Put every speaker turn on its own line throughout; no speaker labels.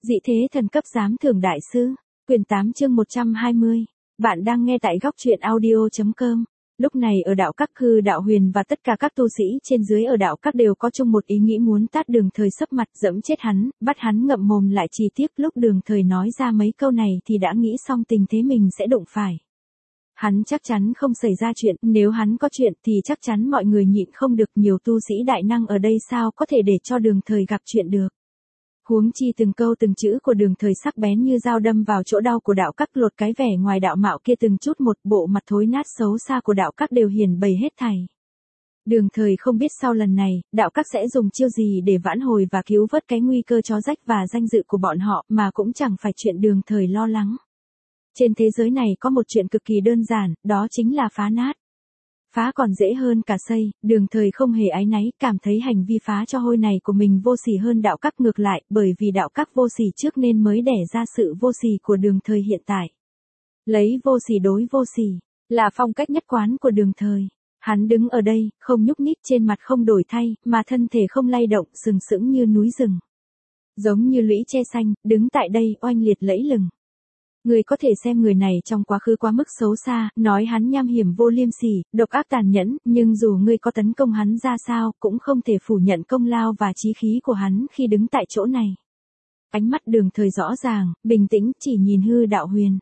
Dị thế thần cấp giám thưởng đại sư, quyển 8 chương 120. Bạn đang nghe tại góc truyện audio.com. Lúc này ở đạo các Hư Đạo Huyền và tất cả các tu sĩ trên dưới ở đạo các đều có chung một ý nghĩ muốn tát Đường Thời sấp mặt dẫm chết hắn, bắt hắn ngậm mồm lại. Chi tiết lúc Đường Thời nói ra mấy câu này thì đã nghĩ xong tình thế mình sẽ đụng phải. Hắn chắc chắn không xảy ra chuyện, nếu hắn có chuyện thì chắc chắn mọi người nhịn không được, nhiều tu sĩ đại năng ở đây sao có thể để cho Đường Thời gặp chuyện được. Huống chi từng câu từng chữ của Đường Thời sắc bén như dao đâm vào chỗ đau của đạo các, lột cái vẻ ngoài đạo mạo kia từng chút một, bộ mặt thối nát xấu xa của đạo các đều hiển bày hết thảy. Đường Thời không biết sau lần này, đạo các sẽ dùng chiêu gì để vãn hồi và cứu vớt cái nguy cơ chó rách và danh dự của bọn họ, mà cũng chẳng phải chuyện Đường Thời lo lắng. Trên thế giới này có một chuyện cực kỳ đơn giản, đó chính là phá nát. Phá còn dễ hơn cả xây, Đường Thời không hề áy náy, cảm thấy hành vi phá cho hôi này của mình vô sỉ hơn đạo các, ngược lại, bởi vì đạo các vô sỉ trước nên mới đẻ ra sự vô sỉ của Đường Thời hiện tại. Lấy vô sỉ đối vô sỉ, là phong cách nhất quán của Đường Thời. Hắn đứng ở đây, không nhúc nhích, trên mặt không đổi thay, mà thân thể không lay động, sừng sững như núi rừng. Giống như lũy tre xanh, đứng tại đây, oanh liệt lẫy lừng. Người có thể xem người này trong quá khứ quá mức xấu xa, nói hắn nham hiểm vô liêm sỉ, độc ác tàn nhẫn, nhưng dù ngươi có tấn công hắn ra sao, cũng không thể phủ nhận công lao và chí khí của hắn khi đứng tại chỗ này. Ánh mắt Đường Thời rõ ràng, bình tĩnh, chỉ nhìn Hư Đạo Huyền.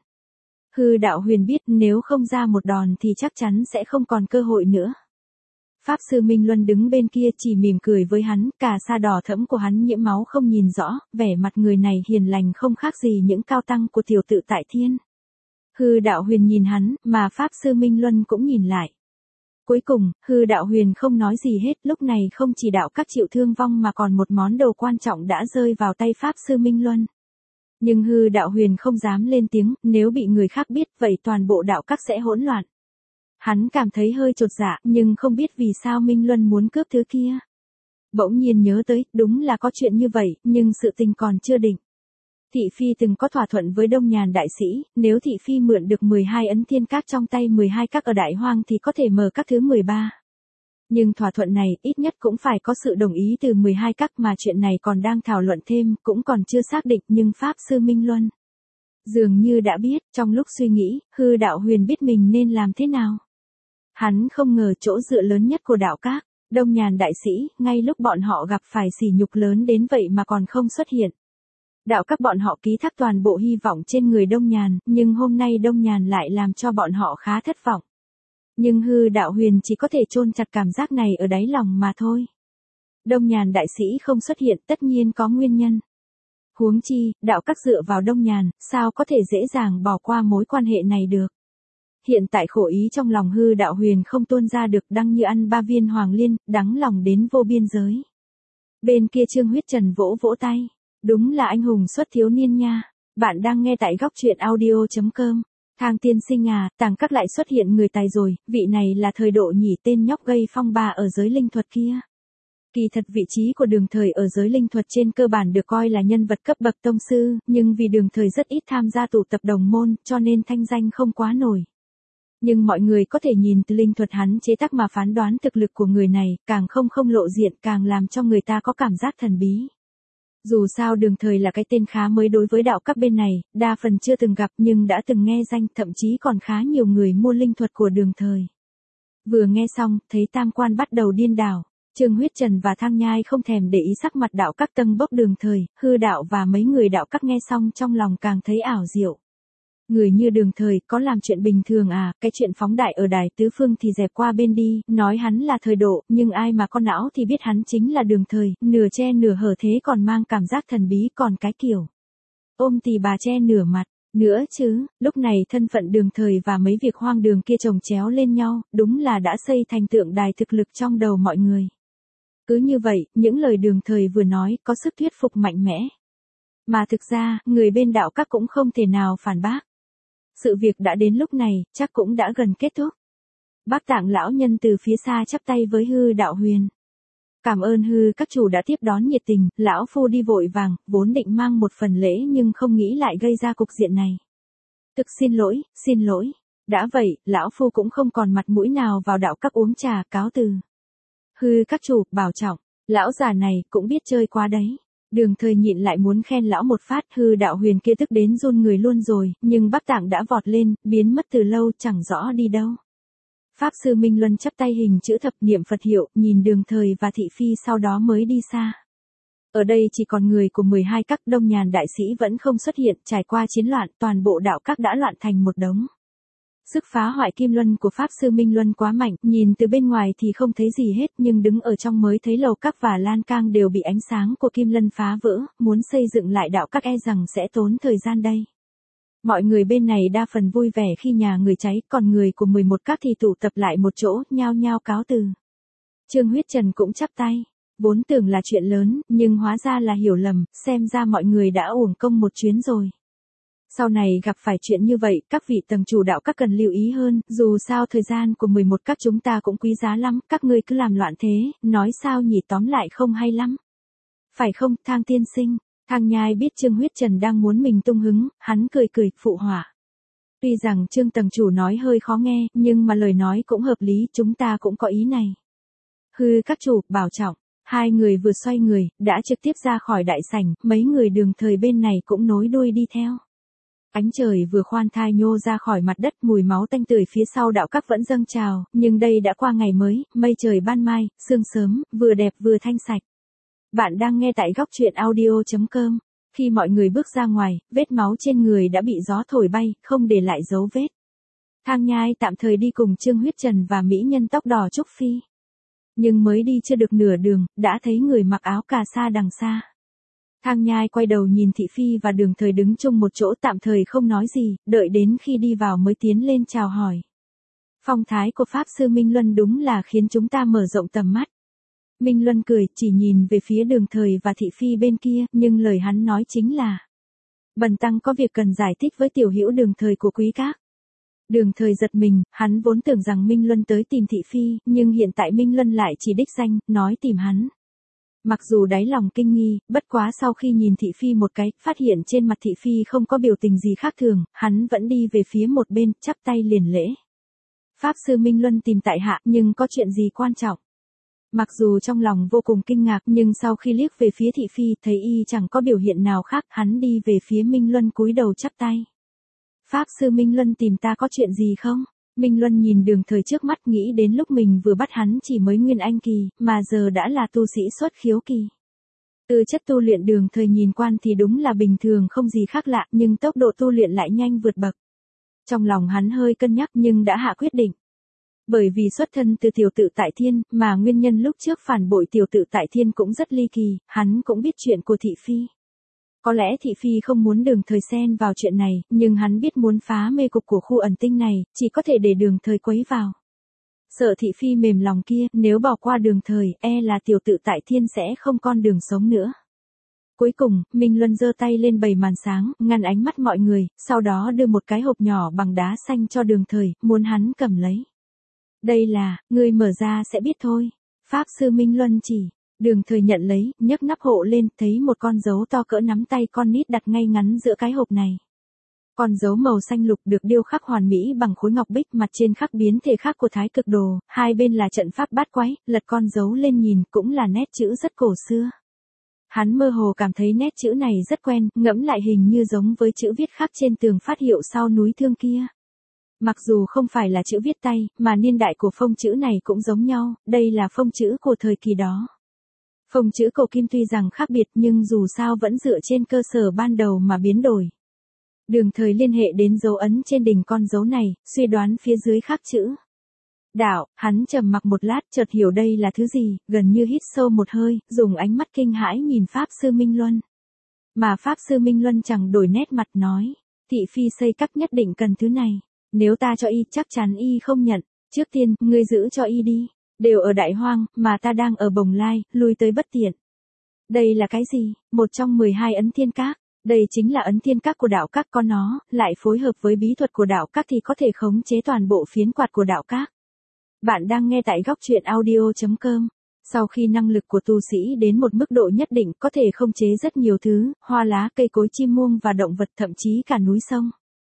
Hư Đạo Huyền biết nếu không ra một đòn thì chắc chắn sẽ không còn cơ hội nữa. Pháp Sư Minh Luân đứng bên kia chỉ mỉm cười với hắn, cả sa đỏ thẫm của hắn nhiễm máu không nhìn rõ, vẻ mặt người này hiền lành không khác gì những cao tăng của tiểu tự tại thiên. Hư Đạo Huyền nhìn hắn, mà Pháp Sư Minh Luân cũng nhìn lại. Cuối cùng, Hư Đạo Huyền không nói gì hết, lúc này không chỉ đạo các chịu thương vong mà còn một món đồ quan trọng đã rơi vào tay Pháp Sư Minh Luân. Nhưng Hư Đạo Huyền không dám lên tiếng, nếu bị người khác biết vậy toàn bộ đạo các sẽ hỗn loạn. Hắn cảm thấy hơi chột dạ, nhưng không biết vì sao Minh Luân muốn cướp thứ kia. Bỗng nhiên nhớ tới, đúng là có chuyện như vậy, nhưng sự tình còn chưa định. Thị Phi từng có thỏa thuận với Đông Nhàn đại sĩ, nếu Thị Phi mượn được 12 ấn thiên các trong tay 12 các ở Đại Hoang thì có thể mở các thứ 13. Nhưng thỏa thuận này, ít nhất cũng phải có sự đồng ý từ 12 các, mà chuyện này còn đang thảo luận thêm, cũng còn chưa xác định, nhưng Pháp Sư Minh Luân dường như đã biết. Trong lúc suy nghĩ, Hư Đạo Huyền biết mình nên làm thế nào. Hắn không ngờ chỗ dựa lớn nhất của đạo các, Đông Nhàn đại sĩ, ngay lúc bọn họ gặp phải sỉ nhục lớn đến vậy mà còn không xuất hiện. Đạo các bọn họ ký thác toàn bộ hy vọng trên người Đông Nhàn, nhưng hôm nay Đông Nhàn lại làm cho bọn họ khá thất vọng. Nhưng Hư Đạo Huyền chỉ có thể chôn chặt cảm giác này ở đáy lòng mà thôi. Đông Nhàn đại sĩ không xuất hiện tất nhiên có nguyên nhân. Huống chi, đạo các dựa vào Đông Nhàn, sao có thể dễ dàng bỏ qua mối quan hệ này được. Hiện tại khổ ý trong lòng Hư Đạo Huyền không tuôn ra được, đắng như ăn 3 viên hoàng liên, đắng lòng đến vô biên giới. Bên kia Trương Huyết Trần vỗ vỗ tay. Đúng là anh hùng xuất thiếu niên nha. Bạn đang nghe tại góc truyện audio.com. Thang tiên sinh à, Tàng các lại xuất hiện người tài rồi, vị này là Thời Độ nhỉ, tên nhóc gây phong ba ở giới linh thuật kia. Kỳ thật vị trí của Đường Thời ở giới linh thuật trên cơ bản được coi là nhân vật cấp bậc tông sư, nhưng vì Đường Thời rất ít tham gia tụ tập đồng môn, cho nên thanh danh không quá nổi. Nhưng mọi người có thể nhìn từ linh thuật hắn chế tác mà phán đoán thực lực của người này, càng không lộ diện, càng làm cho người ta có cảm giác thần bí. Dù sao Đường Thời là cái tên khá mới đối với đạo các bên này, đa phần chưa từng gặp nhưng đã từng nghe danh, thậm chí còn khá nhiều người mua linh thuật của Đường Thời. Vừa nghe xong, thấy tam quan bắt đầu điên đảo. Trương Huyết Trần và Thang Nhai không thèm để ý sắc mặt đạo các tâng bốc Đường Thời, Hư đạo và mấy người đạo các nghe xong trong lòng càng thấy ảo diệu. Người như Đường Thời có làm chuyện bình thường à, cái chuyện phóng đại ở đài tứ phương thì dẹp qua bên đi, nói hắn là Thời Độ, nhưng ai mà có não thì biết hắn chính là Đường Thời, nửa che nửa hở thế còn mang cảm giác thần bí, còn cái kiểu ôm tì bà che nửa mặt. Nữa chứ, lúc này thân phận Đường Thời và mấy việc hoang đường kia chồng chéo lên nhau, đúng là đã xây thành tượng đài thực lực trong đầu mọi người. Cứ như vậy, những lời Đường Thời vừa nói có sức thuyết phục mạnh mẽ. Mà thực ra, người bên đạo các cũng không thể nào phản bác. Sự việc đã đến lúc này, chắc cũng đã gần kết thúc. Bác Tạng lão nhân từ phía xa chắp tay với Hư Đạo Huyền. Cảm ơn Hư các chủ đã tiếp đón nhiệt tình, lão phu đi vội vàng, vốn định mang một phần lễ nhưng không nghĩ lại gây ra cục diện này. Thực xin lỗi. Đã vậy, lão phu cũng không còn mặt mũi nào vào đạo các uống trà, cáo từ. Hư các chủ, bảo trọng, lão già này cũng biết chơi quá đấy. Đường Thời nhịn lại muốn khen lão một phát, hư đạo huyền kia tức đến run người luôn rồi, nhưng Bắc Tạng đã vọt lên, biến mất từ lâu chẳng rõ đi đâu. Pháp sư Minh Luân chắp tay hình chữ thập niệm Phật hiệu, nhìn Đường Thời và thị phi sau đó mới đi xa. Ở đây chỉ còn người của 12 các, Đông Nhàn đại sĩ vẫn không xuất hiện, trải qua chiến loạn, toàn bộ đạo các đã loạn thành một đống. Sức phá hoại kim luân của Pháp sư Minh Luân quá mạnh, nhìn từ bên ngoài thì không thấy gì hết, nhưng đứng ở trong mới thấy lầu các và lan can đều bị ánh sáng của kim lân phá vỡ, muốn xây dựng lại đạo các e rằng sẽ tốn thời gian đây. Mọi người bên này đa phần vui vẻ khi nhà người cháy, còn người của 11 các thì tụ tập lại một chỗ, nhao nhao cáo từ. Trương Huyết Trần cũng chắp tay. Vốn tưởng là chuyện lớn, nhưng hóa ra là hiểu lầm, xem ra mọi người đã uổng công một chuyến rồi. Sau này gặp phải chuyện như vậy, các vị tầng chủ đạo các cần lưu ý hơn, dù sao thời gian của 11 các chúng ta cũng quý giá lắm, các ngươi cứ làm loạn thế, nói sao nhỉ, tóm lại không hay lắm. Phải không, Thang tiên sinh? Thang Nhai biết Trương Huyết Trần đang muốn mình tung hứng, hắn cười cười, phụ họa. Tuy rằng Trương tầng chủ nói hơi khó nghe, nhưng mà lời nói cũng hợp lý, chúng ta cũng có ý này. Hư các chủ, bảo trọng. Hai người vừa xoay người, đã trực tiếp ra khỏi đại sảnh, mấy người Đường Thời bên này cũng nối đuôi đi theo. Ánh trời vừa khoan thai nhô ra khỏi mặt đất, mùi máu tanh tưởi phía sau đạo các vẫn dâng trào, nhưng đây đã qua ngày mới, mây trời ban mai, sương sớm, vừa đẹp vừa thanh sạch. Bạn đang nghe tại góc truyện audio.com. Khi mọi người bước ra ngoài, vết máu trên người đã bị gió thổi bay, không để lại dấu vết. Thang Nhai tạm thời đi cùng Trương Huyết Trần và mỹ nhân tóc đỏ Trúc Phi. Nhưng mới đi chưa được nửa đường, đã thấy người mặc áo cà sa đằng xa. Thang Nhai quay đầu nhìn thị phi và Đường Thời đứng chung một chỗ, tạm thời không nói gì, đợi đến khi đi vào mới tiến lên chào hỏi. Phong thái của Pháp sư Minh Luân đúng là khiến chúng ta mở rộng tầm mắt. Minh Luân cười, chỉ nhìn về phía Đường Thời và thị phi bên kia, nhưng lời hắn nói chính là: bần tăng có việc cần giải thích với tiểu hữu Đường Thời của quý các. Đường Thời giật mình, hắn vốn tưởng rằng Minh Luân tới tìm thị phi, nhưng hiện tại Minh Luân lại chỉ đích danh, nói tìm hắn. Mặc dù đáy lòng kinh nghi, bất quá sau khi nhìn thị phi một cái, phát hiện trên mặt thị phi không có biểu tình gì khác thường, hắn vẫn đi về phía một bên, chắp tay liền lễ. Pháp sư Minh Luân tìm tại hạ, nhưng có chuyện gì quan trọng? Mặc dù trong lòng vô cùng kinh ngạc, nhưng sau khi liếc về phía thị phi, thấy y chẳng có biểu hiện nào khác, hắn đi về phía Minh Luân cúi đầu chắp tay. Pháp sư Minh Luân tìm ta có chuyện gì không? Minh Luân nhìn Đường Thời trước mắt, nghĩ đến lúc mình vừa bắt hắn chỉ mới nguyên anh kỳ, mà giờ đã là tu sĩ xuất khiếu kỳ. Tư chất tu luyện Đường Thời nhìn quan thì đúng là bình thường không gì khác lạ, nhưng tốc độ tu luyện lại nhanh vượt bậc. Trong lòng hắn hơi cân nhắc nhưng đã hạ quyết định. Bởi vì xuất thân từ tiểu tự tại thiên, mà nguyên nhân lúc trước phản bội tiểu tự tại thiên cũng rất ly kỳ, hắn cũng biết chuyện của thị phi. Có lẽ thị phi không muốn Đường Thời xen vào chuyện này, nhưng hắn biết muốn phá mê cục của khu ẩn tinh này, chỉ có thể để Đường Thời quấy vào. Sợ thị phi mềm lòng kia, nếu bỏ qua Đường Thời, e là tiểu tự tại thiên sẽ không con đường sống nữa. Cuối cùng, Minh Luân giơ tay lên bày màn sáng, ngăn ánh mắt mọi người, sau đó đưa một cái hộp nhỏ bằng đá xanh cho Đường Thời, muốn hắn cầm lấy. Đây là, ngươi mở ra sẽ biết thôi. Pháp sư Minh Luân chỉ. Đường Thời nhận lấy, nhấc nắp hộ lên, thấy một con dấu to cỡ nắm tay con nít đặt ngay ngắn giữa cái hộp này. Con dấu màu xanh lục được điêu khắc hoàn mỹ bằng khối ngọc bích, mặt trên khắc biến thể khác của Thái Cực Đồ, hai bên là trận pháp bát quái, lật con dấu lên nhìn cũng là nét chữ rất cổ xưa. Hắn mơ hồ cảm thấy nét chữ này rất quen, ngẫm lại hình như giống với chữ viết khắc trên tường phát hiệu sau núi Thương kia. Mặc dù không phải là chữ viết tay, mà niên đại của phông chữ này cũng giống nhau, đây là phông chữ của thời kỳ đó. Phông chữ cổ kim tuy rằng khác biệt nhưng dù sao vẫn dựa trên cơ sở ban đầu mà biến đổi. Đường Thời liên hệ đến dấu ấn trên đỉnh con dấu này, suy đoán phía dưới khắc chữ. Đạo, hắn trầm mặc một lát chợt hiểu đây là thứ gì, gần như hít sâu một hơi, dùng ánh mắt kinh hãi nhìn Pháp sư Minh Luân. Mà Pháp sư Minh Luân chẳng đổi nét mặt nói, thị phi xây các nhất định cần thứ này. Nếu ta cho y chắc chắn y không nhận, trước tiên, ngươi giữ cho y đi. Đều ở Đại Hoang, mà ta đang ở Bồng Lai, lui tới bất tiện. Đây là cái gì? Một trong 12 ấn thiên các. Đây chính là ấn thiên các của đạo các, có nó, lại phối hợp với bí thuật của đạo các thì có thể khống chế toàn bộ phiến quạt của đạo các. Bạn đang nghe tại góc truyện audio.com. Sau khi năng lực của tu sĩ đến một mức độ nhất định có thể khống chế rất nhiều thứ, hoa lá, cây cối, chim muông và động vật, thậm chí cả núi sông.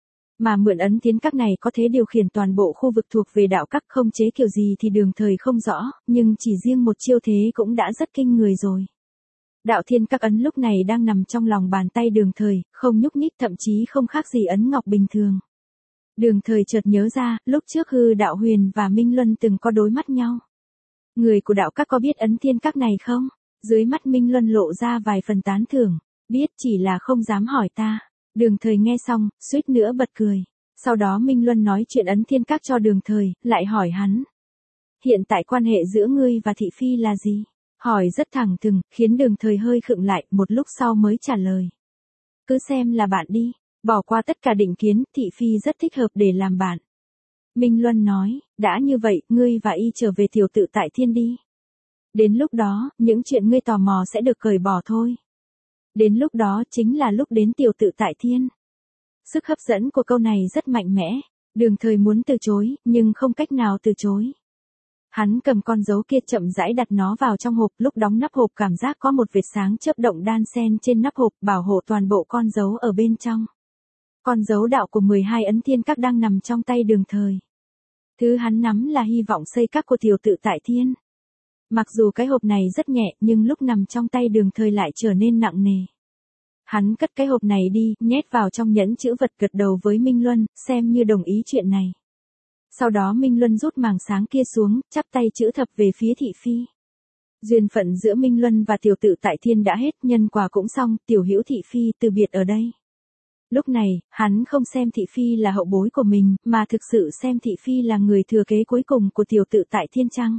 Mà mượn ấn thiên các này có thể điều khiển toàn bộ khu vực thuộc về đạo các, không chế kiểu gì thì Đường Thời không rõ, nhưng chỉ riêng một chiêu thế cũng đã rất kinh người rồi. Đạo Thiên Các ấn lúc này đang nằm trong lòng bàn tay Đường Thời, không nhúc nhích, thậm chí không khác gì ấn ngọc bình thường. Đường Thời chợt nhớ ra, lúc trước Hư Đạo Huyền và Minh Luân từng có đối mắt nhau. Người của đạo các có biết ấn Thiên Các này không? Dưới mắt Minh Luân lộ ra vài phần tán thưởng. Biết, chỉ là không dám hỏi ta. Đường Thời nghe xong, suýt nữa bật cười. Sau đó Minh Luân nói chuyện ấn Thiên Các cho Đường Thời, lại hỏi hắn. Hiện tại quan hệ giữa ngươi và thị phi là gì? Hỏi rất thẳng thừng, khiến Đường Thời hơi khựng lại, một lúc sau mới trả lời. Cứ xem là bạn đi, bỏ qua tất cả định kiến, thị phi rất thích hợp để làm bạn. Minh Luân nói, đã như vậy, ngươi và y trở về tiểu tự tại thiên đi. Đến lúc đó, những chuyện ngươi tò mò sẽ được cởi bỏ thôi. Đến lúc đó chính là lúc đến tiểu tự tại thiên. Sức hấp dẫn của câu này rất mạnh mẽ. Đường Thời muốn từ chối, nhưng không cách nào từ chối. Hắn cầm con dấu kia chậm rãi đặt nó vào trong hộp, lúc đóng nắp hộp cảm giác có một vệt sáng chớp động đan xen trên nắp hộp, bảo hộ toàn bộ con dấu ở bên trong. Con dấu đạo của 12 ấn Thiên Các đang nằm trong tay Đường Thời. Thứ hắn nắm là hy vọng xây các của tiểu tự tại thiên. Mặc dù cái hộp này rất nhẹ, nhưng lúc nằm trong tay Đường Thời lại trở nên nặng nề. Hắn cất cái hộp này đi, nhét vào trong nhẫn chữ vật, gật đầu với Minh Luân, xem như đồng ý chuyện này. Sau đó Minh Luân rút màng sáng kia xuống, chắp tay chữ thập về phía thị phi. Duyên phận giữa Minh Luân và tiểu tự tại thiên đã hết, nhân quả cũng xong, tiểu hữu thị phi từ biệt ở đây. Lúc này, hắn không xem thị phi là hậu bối của mình, mà thực sự xem thị phi là người thừa kế cuối cùng của tiểu tự tại thiên chăng.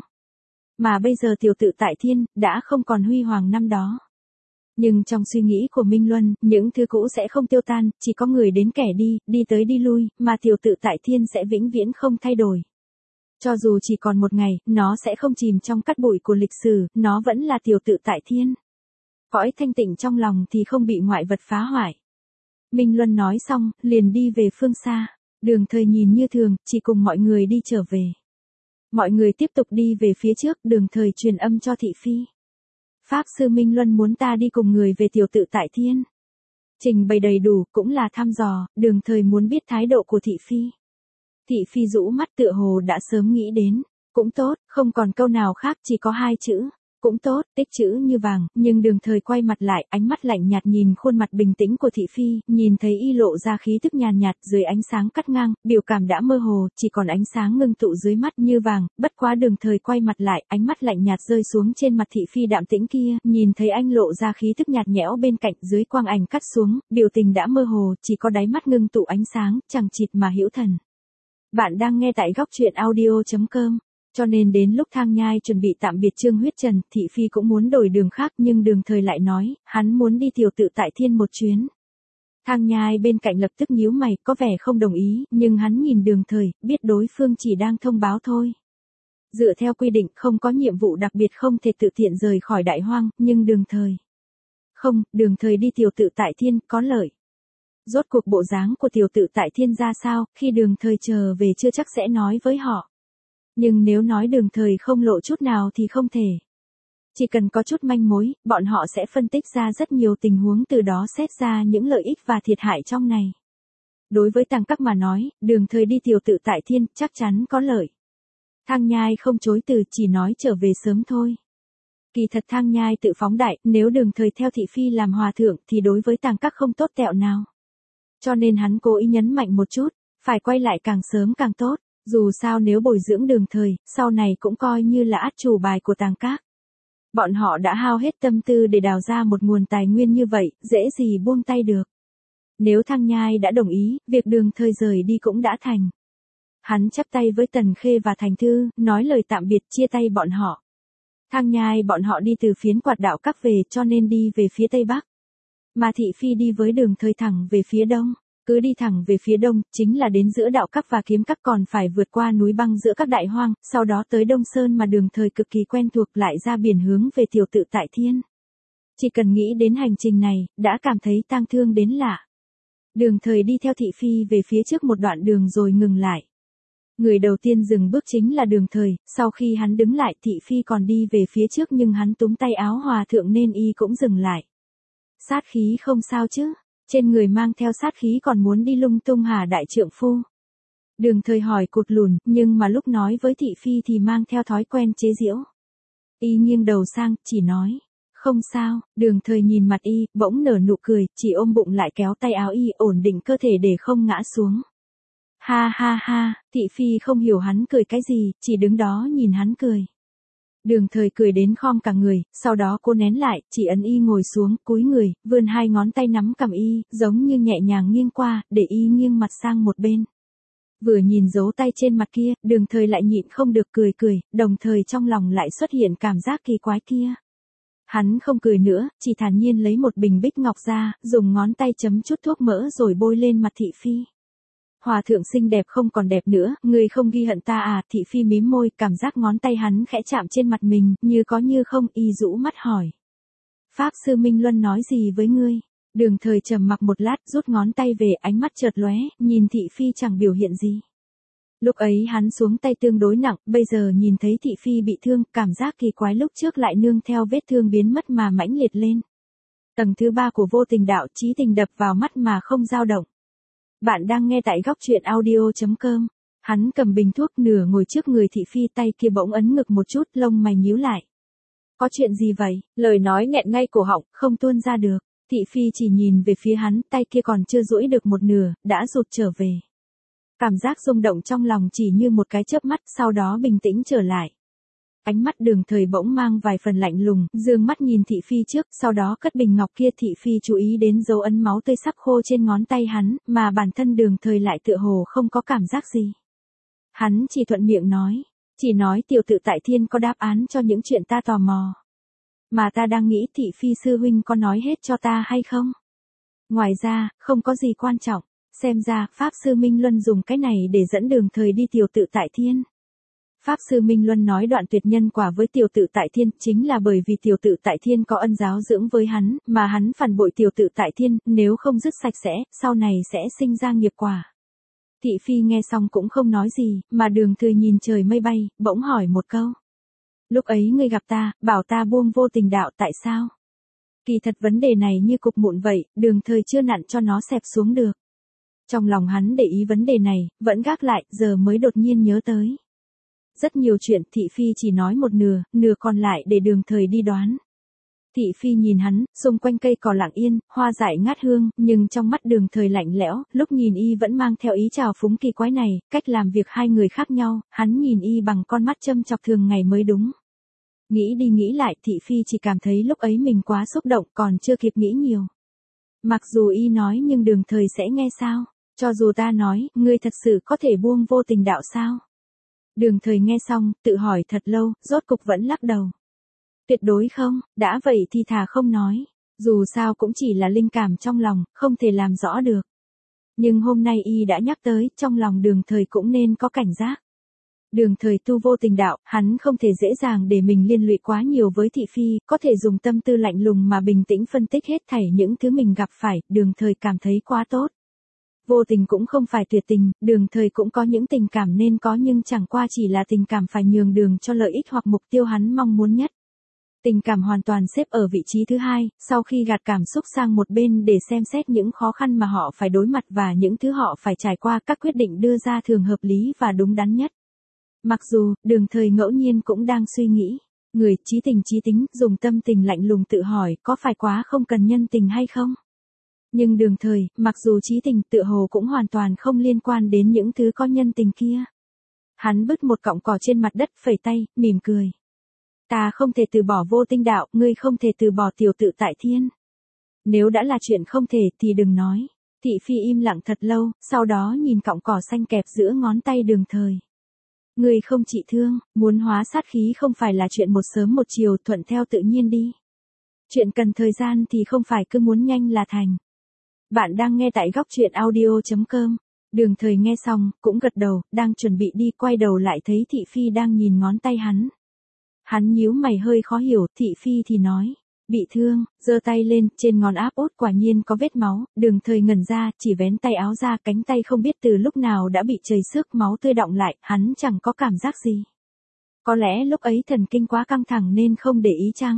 Mà bây giờ tiểu tự tại thiên, đã không còn huy hoàng năm đó. Nhưng trong suy nghĩ của Minh Luân, những thứ cũ sẽ không tiêu tan, chỉ có người đến kẻ đi, đi tới đi lui, mà tiểu tự tại thiên sẽ vĩnh viễn không thay đổi. Cho dù chỉ còn một ngày, nó sẽ không chìm trong cát bụi của lịch sử, nó vẫn là tiểu tự tại thiên. Cõi thanh tịnh trong lòng thì không bị ngoại vật phá hoại. Minh Luân nói xong, liền đi về phương xa. Đường Thời nhìn như thường, chỉ cùng mọi người đi trở về. Mọi người tiếp tục đi về phía trước, Đường Thời truyền âm cho thị phi. Pháp sư Minh Luân muốn ta đi cùng người về tiểu tự tại thiên. Trình bày đầy đủ, cũng là thăm dò, Đường Thời muốn biết thái độ của thị phi. Thị phi rũ mắt tựa hồ đã sớm nghĩ đến. Cũng tốt, không còn câu nào khác, chỉ có hai chữ. Cũng tốt, tích chữ như vàng, nhưng Đường Thời quay mặt lại, ánh mắt lạnh nhạt nhìn khuôn mặt bình tĩnh của thị phi, nhìn thấy y lộ ra khí tức nhàn nhạt dưới ánh sáng cắt ngang, biểu cảm đã mơ hồ, chỉ còn ánh sáng ngưng tụ dưới mắt như vàng, bất quá Đường Thời quay mặt lại, ánh mắt lạnh nhạt rơi xuống trên mặt thị phi đạm tĩnh kia, nhìn thấy anh lộ ra khí tức nhạt nhẽo bên cạnh, dưới quang ảnh cắt xuống, biểu tình đã mơ hồ, chỉ có đáy mắt ngưng tụ ánh sáng, chẳng chịt mà hữu thần. Bạn đang nghe tại góc truyện audio.com. Cho nên đến lúc Thang Nhai chuẩn bị tạm biệt Trương Huyết Trần, thị phi cũng muốn đổi đường khác, nhưng Đường Thời lại nói, hắn muốn đi tiểu tự tại thiên một chuyến. Thang Nhai bên cạnh lập tức nhíu mày, có vẻ không đồng ý, nhưng hắn nhìn Đường Thời, biết đối phương chỉ đang thông báo thôi. Dựa theo quy định không có nhiệm vụ đặc biệt không thể tự tiện rời khỏi đại hoang, nhưng Đường Thời. Không, Đường Thời đi tiểu tự tại thiên, có lợi. Rốt cuộc bộ dáng của tiểu tự tại thiên ra sao, khi Đường Thời trở về chưa chắc sẽ nói với họ. Nhưng nếu nói Đường Thời không lộ chút nào thì không thể. Chỉ cần có chút manh mối, bọn họ sẽ phân tích ra rất nhiều tình huống, từ đó xét ra những lợi ích và thiệt hại trong này. Đối với Tàng Các mà nói, Đường Thời đi tiểu tự tại thiên chắc chắn có lợi. Thang Nhai không chối từ, chỉ nói trở về sớm thôi. Kỳ thật Thang Nhai tự phóng đại, nếu Đường Thời theo thị phi làm hòa thượng thì đối với Tàng Các không tốt tẹo nào. Cho nên hắn cố ý nhấn mạnh một chút, phải quay lại càng sớm càng tốt. Dù sao nếu bồi dưỡng Đường Thời, sau này cũng coi như là át chủ bài của Tàng Các. Bọn họ đã hao hết tâm tư để đào ra một nguồn tài nguyên như vậy, dễ gì buông tay được. Nếu Thang Nhai đã đồng ý, việc Đường Thời rời đi cũng đã thành. Hắn chắp tay với Tần Khê và Thành Thư, nói lời tạm biệt, chia tay bọn họ. Thang Nhai bọn họ đi từ phiến Quạt Đạo Các về, cho nên đi về phía Tây Bắc. Mà thị phi đi với Đường Thời thẳng về phía Đông. Cứ đi thẳng về phía đông, chính là đến giữa Đạo Các và Kiếm Các, còn phải vượt qua núi băng giữa các đại hoang, sau đó tới Đông Sơn mà Đường Thời cực kỳ quen thuộc, lại ra biển hướng về tiểu tự tại thiên. Chỉ cần nghĩ đến hành trình này, đã cảm thấy tang thương đến lạ. Đường Thời đi theo thị phi về phía trước một đoạn đường rồi ngừng lại. Người đầu tiên dừng bước chính là Đường Thời, sau khi hắn đứng lại thị phi còn đi về phía trước nhưng hắn túm tay áo hòa thượng nên y cũng dừng lại. Sát khí không sao chứ? Trên người mang theo sát khí còn muốn đi lung tung hả đại trượng phu? Đường Thời hỏi cụt lùn, nhưng mà lúc nói với thị phi thì mang theo thói quen chế giễu. Y nghiêng đầu sang, chỉ nói, Không sao, Đường Thời nhìn mặt y, bỗng nở nụ cười, chỉ ôm bụng lại kéo tay áo y ổn định cơ thể để không ngã xuống. Ha ha ha, Thị Phi không hiểu hắn cười cái gì, chỉ đứng đó nhìn hắn cười. Đường Thời cười đến khom cả người, sau đó cô nén lại, chỉ ấn y ngồi xuống, cúi người, vươn hai ngón tay nắm cằm y, giống như nhẹ nhàng nghiêng qua, để y nghiêng mặt sang một bên. Vừa nhìn dấu tay trên mặt kia, Đường Thời lại nhịn không được cười, đồng thời trong lòng lại xuất hiện cảm giác kỳ quái kia. Hắn không cười nữa, chỉ thản nhiên lấy một bình bích ngọc ra, dùng ngón tay chấm chút thuốc mỡ rồi bôi lên mặt Thị Phi. Hòa thượng xinh đẹp không còn đẹp nữa, ngươi không ghi hận ta à? Thị Phi mím môi, cảm giác ngón tay hắn khẽ chạm trên mặt mình, như có như không, y rũ mắt hỏi. Pháp sư Minh Luân nói gì với ngươi? Đường Thời trầm mặc một lát, rút ngón tay về, ánh mắt chợt lóe, nhìn Thị Phi chẳng biểu hiện gì. Lúc ấy hắn xuống tay tương đối nặng, bây giờ nhìn thấy Thị Phi bị thương, cảm giác kỳ quái lúc trước lại nương theo vết thương biến mất mà mãnh liệt lên. Tầng thứ 3 của vô tình đạo, trí tình đập vào mắt mà không dao động. Bạn đang nghe tại góc truyện audio.com. Hắn cầm bình thuốc nửa ngồi trước người Thị Phi, tay kia bỗng ấn ngực một chút, lông mày nhíu lại. Có chuyện gì vậy? Lời nói nghẹn ngay cổ họng, không tuôn ra được. Thị Phi chỉ nhìn về phía hắn, tay kia còn chưa duỗi được một nửa, đã rụt trở về. Cảm giác rung động trong lòng chỉ như một cái chớp mắt, sau đó bình tĩnh trở lại. Ánh mắt Đường Thời bỗng mang vài phần lạnh lùng, dương mắt nhìn Thị Phi trước, sau đó cất bình ngọc kia. Thị Phi chú ý đến dấu ấn máu tươi sắp khô trên ngón tay hắn, mà bản thân Đường Thời lại tựa hồ không có cảm giác gì. Hắn chỉ thuận miệng nói, chỉ nói tiểu tự tại thiên có đáp án cho những chuyện ta tò mò. Mà ta đang nghĩ Thị Phi sư huynh có nói hết cho ta hay không? Ngoài ra, không có gì quan trọng, xem ra Pháp sư Minh Luân dùng cái này để dẫn Đường Thời đi tiểu tự tại thiên. Pháp sư Minh Luân nói đoạn tuyệt nhân quả với tiểu tự tại thiên, chính là bởi vì tiểu tự tại thiên có ân giáo dưỡng với hắn, mà hắn phản bội tiểu tự tại thiên, nếu không dứt sạch sẽ, sau này sẽ sinh ra nghiệp quả. Thị Phi nghe xong cũng không nói gì, mà Đường Thời nhìn trời mây bay, bỗng hỏi một câu. Lúc ấy ngươi gặp ta, bảo ta buông vô tình đạo, tại sao? Kỳ thật vấn đề này như cục mụn vậy, Đường Thời chưa nặn cho nó xẹp xuống được. Trong lòng hắn để ý vấn đề này, vẫn gác lại, giờ mới đột nhiên nhớ tới. Rất nhiều chuyện Thị Phi chỉ nói một nửa, nửa còn lại để Đường Thời đi đoán. Thị Phi nhìn hắn, xung quanh cây cỏ lặng yên, hoa dại ngát hương, nhưng trong mắt Đường Thời lạnh lẽo, lúc nhìn y vẫn mang theo ý trào phúng kỳ quái này, cách làm việc hai người khác nhau, hắn nhìn y bằng con mắt châm chọc thường ngày mới đúng. Nghĩ đi nghĩ lại, Thị Phi chỉ cảm thấy lúc ấy mình quá xúc động, còn chưa kịp nghĩ nhiều. Mặc dù y nói nhưng Đường Thời sẽ nghe sao? Cho dù ta nói, ngươi thật sự có thể buông vô tình đạo sao? Đường Thời nghe xong, tự hỏi thật lâu, rốt cục vẫn lắc đầu. Tuyệt đối không, đã vậy thì thà không nói. Dù sao cũng chỉ là linh cảm trong lòng, không thể làm rõ được. Nhưng hôm nay y đã nhắc tới, trong lòng Đường Thời cũng nên có cảnh giác. Đường Thời tu vô tình đạo, hắn không thể dễ dàng để mình liên lụy quá nhiều với Thị Phi, có thể dùng tâm tư lạnh lùng mà bình tĩnh phân tích hết thảy những thứ mình gặp phải, Đường Thời cảm thấy quá tốt. Vô tình cũng không phải tuyệt tình, Đường Thời cũng có những tình cảm nên có nhưng chẳng qua chỉ là tình cảm phải nhường đường cho lợi ích hoặc mục tiêu hắn mong muốn nhất. Tình cảm hoàn toàn xếp ở vị trí thứ hai, sau khi gạt cảm xúc sang một bên để xem xét những khó khăn mà họ phải đối mặt và những thứ họ phải trải qua, các quyết định đưa ra thường hợp lý và đúng đắn nhất. Mặc dù, Đường Thời ngẫu nhiên cũng đang suy nghĩ, người trí tính, dùng tâm tình lạnh lùng tự hỏi có phải quá không cần nhân tình hay không? Nhưng Đường Thời, mặc dù trí tình tựa hồ cũng hoàn toàn không liên quan đến những thứ có nhân tình kia. Hắn bứt một cọng cỏ trên mặt đất, phẩy tay, mỉm cười. Ta không thể từ bỏ vô tinh đạo, ngươi không thể từ bỏ tiểu tự tại thiên. Nếu đã là chuyện không thể thì đừng nói. Thị Phi im lặng thật lâu, sau đó nhìn cọng cỏ xanh kẹp giữa ngón tay Đường Thời. Ngươi không trị thương, muốn hóa sát khí không phải là chuyện một sớm một chiều, thuận theo tự nhiên đi. Chuyện cần thời gian thì không phải cứ muốn nhanh là thành. Bạn đang nghe tại góc truyện audio.com. Đường Thời nghe xong, cũng gật đầu, đang chuẩn bị đi, quay đầu lại thấy Thị Phi đang nhìn ngón tay hắn. Hắn nhíu mày hơi khó hiểu, Thị Phi thì nói, bị thương, giơ tay lên, trên ngón áp út quả nhiên có vết máu, Đường Thời ngẩn ra, chỉ vén tay áo ra, cánh tay không biết từ lúc nào đã bị chảy xước, máu tươi đọng lại, hắn chẳng có cảm giác gì. Có lẽ lúc ấy thần kinh quá căng thẳng nên không để ý chăng?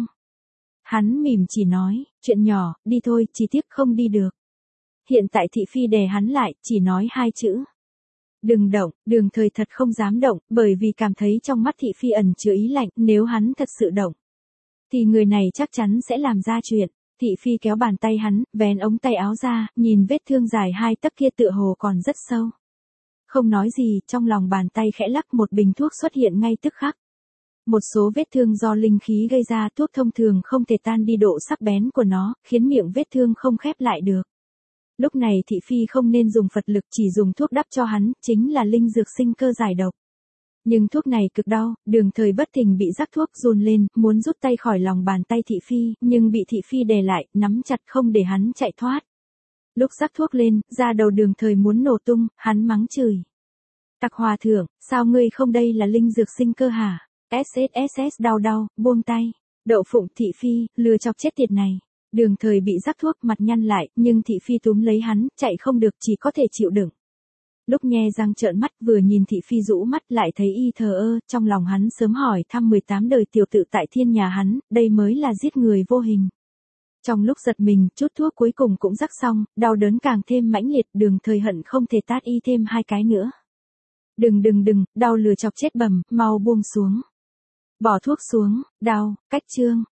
Hắn mỉm chỉ nói, chuyện nhỏ, đi thôi, chỉ tiếc không đi được. Hiện tại Thị Phi đè hắn lại, chỉ nói hai chữ. Đừng động, Đường Thời thật không dám động, bởi vì cảm thấy trong mắt Thị Phi ẩn chứa ý lạnh, nếu hắn thật sự động. thì người này chắc chắn sẽ làm ra chuyện. Thị phi kéo bàn tay hắn, vén ống tay áo ra, nhìn vết thương dài 2 tấc kia tựa hồ còn rất sâu. Không nói gì, trong lòng bàn tay khẽ lắc, một bình thuốc xuất hiện ngay tức khắc. Một số vết thương do linh khí gây ra, thuốc thông thường không thể tan đi độ sắc bén của nó, khiến miệng vết thương không khép lại được. Lúc này thị phi không nên dùng Phật lực, chỉ dùng thuốc đắp cho hắn, chính là linh dược sinh cơ giải độc. Nhưng thuốc này cực đau, Đường Thời bất thình bị rắc thuốc, run lên, muốn rút tay khỏi lòng bàn tay thị phi, nhưng bị thị phi đè lại, nắm chặt không để hắn chạy thoát. Lúc rắc thuốc lên, da đầu Đường Thời muốn nổ tung, hắn mắng chửi. Tặc hòa thượng, sao ngươi không, đây là linh dược sinh cơ hả? SSSS, đau, buông tay. Đậu phụng, thị phi, lừa chọc chết tiệt này. Đường Thời bị rắc thuốc, mặt nhăn lại, nhưng thị phi túm lấy hắn, chạy không được, chỉ có thể chịu đựng. Lúc nhe răng trợn mắt, vừa nhìn thị phi rũ mắt lại thấy y thờ ơ, trong lòng hắn sớm hỏi thăm 18 đời tiểu tự tại thiên nhà hắn, đây mới là giết người vô hình. Trong lúc giật mình, chút thuốc cuối cùng cũng rắc xong, đau đớn càng thêm mãnh liệt, Đường Thời hận không thể tát y thêm 2 cái nữa. Đừng, đau lừa chọc chết bẩm, mau buông xuống. Bỏ thuốc xuống, đau, cách chương.